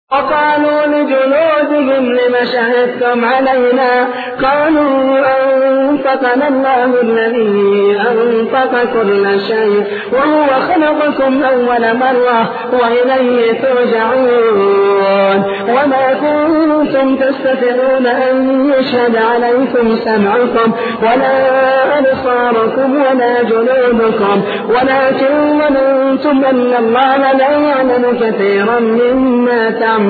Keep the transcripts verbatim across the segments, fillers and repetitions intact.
وقالوا لجلودهم لم شهدتم علينا قالوا أنطقنا الله الذي أنطق كل شيء وهو خلقكم أول مرة وإليه ترجعون وما كنتم تستطيعون أن يشهد عليكم سمعكم ولا أبصاركم ولا جلودكم ولكن ظننتم أن الله لا يعلم كثيرا مما تعملون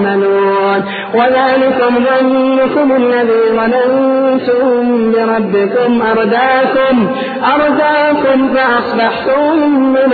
وذلكم ظنكم الذي ظننتم بربكم أرداكم أرداكم فأصبحتم من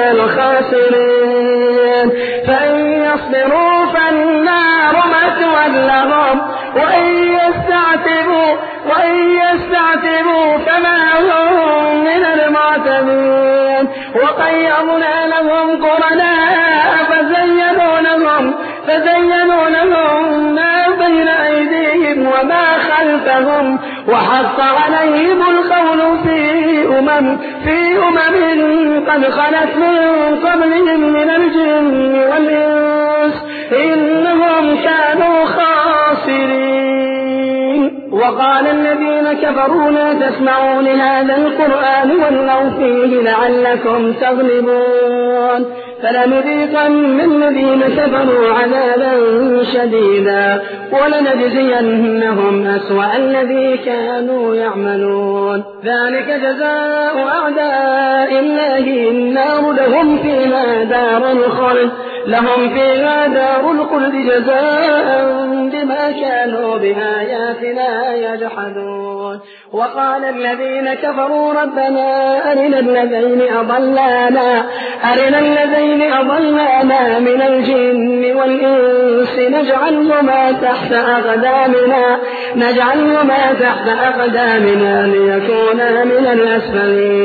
الخاسرين فإن يصبروا فالنار مثوى لهم وإن يستعتبوا وإن يستعتبوا فما هم من المعتبين وقيضنا لهم قرناء فزينوا لهم فزينوا لهم ما بين أيديهم وما خلفهم وحق عليهم القول في أمم في أمم قد خلت من قبلهم من الجن والإنس إنهم كانوا خاسرين. وقال الذين كفروا لا تسمعوا لهذا القرآن والغوا فيه لعلكم تغلبون فلنذيقن من الذين كفروا عذابا شديدا ولنجزينهم أسوأ الذي كانوا يعملون ذلك جزاء أعداء الله النار لهم فيها دار الخلد لهم فيها دار الخلد جزاء بما كانوا بآياتنا يجحدون. وقال الذين كفروا ربنا أرنا الذين أضلانا أرنا الذين أضلانا من الجن والإنس نجعلهما تحت أقدامنا نجعلهما تحت أقدامنا ليكونا من الأسفلين